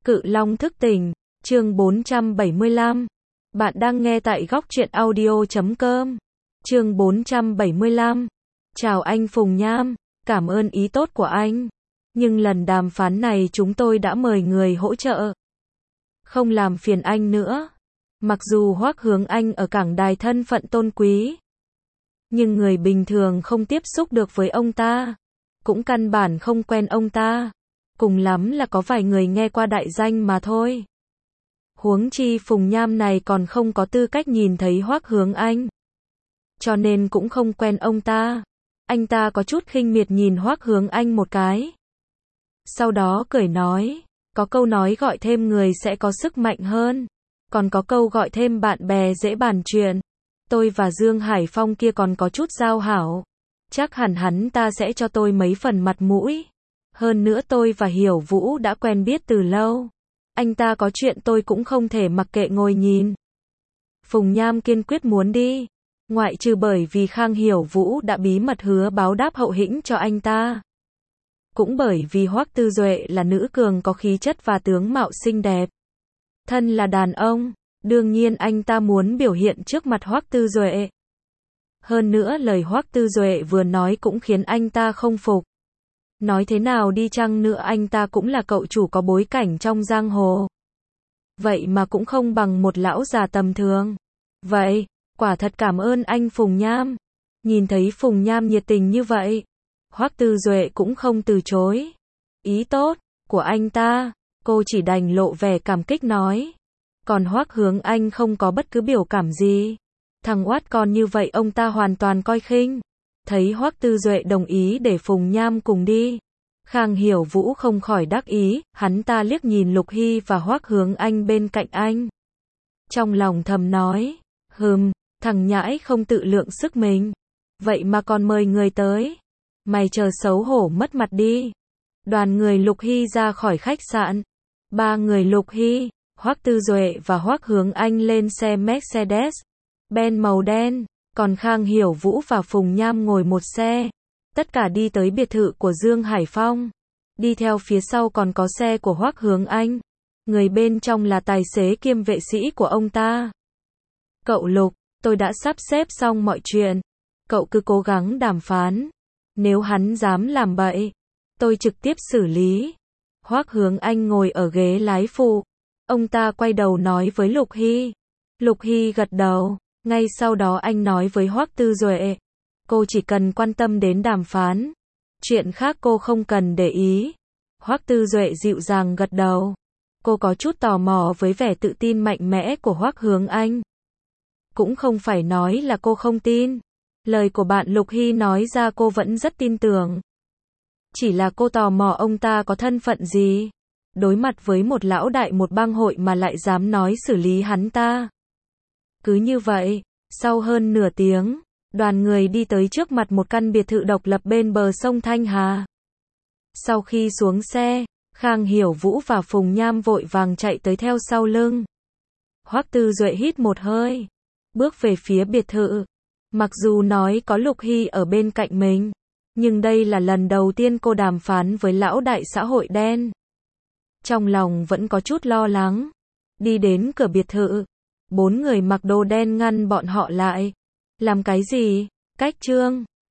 Cự Long thức tỉnh, chương 475. Bạn đang nghe tại góc truyện audio.com. Chương 475. Chào anh Phùng Nham, cảm ơn ý tốt của anh. Nhưng lần đàm phán này chúng tôi đã mời người hỗ trợ. Không làm phiền anh nữa. Mặc dù Hoắc Hướng Anh ở cảng đài thân phận tôn quý, nhưng người bình thường không tiếp xúc được với ông ta, cũng căn bản không quen ông ta. Cùng lắm là có vài người nghe qua đại danh mà thôi. Huống chi Phùng Nham này còn không có tư cách nhìn thấy Hoắc Hướng Anh, cho nên cũng không quen ông ta. Anh ta có chút khinh miệt nhìn Hoắc Hướng Anh một cái, sau đó cười nói, có câu nói gọi thêm người sẽ có sức mạnh hơn, còn có câu gọi thêm bạn bè dễ bàn chuyện. Tôi và Dương Hải Phong kia còn có chút giao hảo, chắc hẳn hắn ta sẽ cho tôi mấy phần mặt mũi. Hơn nữa tôi và Hiểu Vũ đã quen biết từ lâu, anh ta có chuyện tôi cũng không thể mặc kệ ngồi nhìn. Phùng Nham kiên quyết muốn đi, ngoại trừ bởi vì Khang Hiểu Vũ đã bí mật hứa báo đáp hậu hĩnh cho anh ta, cũng bởi vì Hoắc Tư Duệ là nữ cường có khí chất và tướng mạo xinh đẹp. Thân là đàn ông, đương nhiên anh ta muốn biểu hiện trước mặt Hoắc Tư Duệ. Hơn nữa lời Hoắc Tư Duệ vừa nói cũng khiến anh ta không phục. Nói thế nào đi chăng nữa anh ta cũng là cậu chủ có bối cảnh trong giang hồ. Vậy mà cũng không bằng một lão già tầm thường. Vậy, quả thật cảm ơn anh Phùng Nham. Nhìn thấy Phùng Nham nhiệt tình như vậy, Hoắc Tư Duệ cũng không từ chối ý tốt của anh ta, cô chỉ đành lộ vẻ cảm kích nói. Còn Hoắc Hướng Anh không có bất cứ biểu cảm gì. Thằng oát con như vậy ông ta hoàn toàn coi khinh. Thấy Hoắc Tư Duệ đồng ý để Phùng Nham cùng đi, Khang Hiểu Vũ không khỏi đắc ý, hắn ta liếc nhìn Lục Hy và Hoắc Hướng Anh bên cạnh anh. Trong lòng thầm nói, thằng nhãi không tự lượng sức mình. Vậy mà còn mời người tới. Mày chờ xấu hổ mất mặt đi. Đoàn người Lục Hy ra khỏi khách sạn. Ba người Lục Hy, Hoắc Tư Duệ và Hoắc Hướng Anh lên xe Mercedes-Benz màu đen. Còn Khang Hiểu Vũ và Phùng Nham ngồi một xe. Tất cả đi tới biệt thự của Dương Hải Phong. Đi theo phía sau còn có xe của Hoắc Hướng Anh. Người bên trong là tài xế kiêm vệ sĩ của ông ta. Cậu Lục, tôi đã sắp xếp xong mọi chuyện. Cậu cứ cố gắng đàm phán. Nếu hắn dám làm bậy, tôi trực tiếp xử lý. Hoắc Hướng Anh ngồi ở ghế lái phụ. Ông ta quay đầu nói với Lục Hy. Lục Hy gật đầu. Ngay sau đó anh nói với Hoắc Tư Duệ, cô chỉ cần quan tâm đến đàm phán, chuyện khác cô không cần để ý. Hoắc Tư Duệ dịu dàng gật đầu. Cô có chút tò mò với vẻ tự tin mạnh mẽ của Hoắc Hướng Anh. Cũng không phải nói là cô không tin. Lời của bạn Lục Hy nói ra cô vẫn rất tin tưởng. Chỉ là cô tò mò ông ta có thân phận gì. Đối mặt với một lão đại một bang hội mà lại dám nói xử lý hắn ta. Cứ như vậy, sau hơn nửa tiếng, đoàn người đi tới trước mặt một căn biệt thự độc lập bên bờ sông Thanh Hà. Sau khi xuống xe, Khang Hiểu Vũ và Phùng Nham vội vàng chạy tới theo sau lưng. Hoắc Tư Duệ hít một hơi, bước về phía biệt thự. Mặc dù nói có Lục Hy ở bên cạnh mình, nhưng đây là lần đầu tiên cô đàm phán với lão đại xã hội đen. Trong lòng vẫn có chút lo lắng. Đi đến cửa biệt thự, 4 người mặc đồ đen ngăn bọn họ lại. Làm cái gì? Cách trương.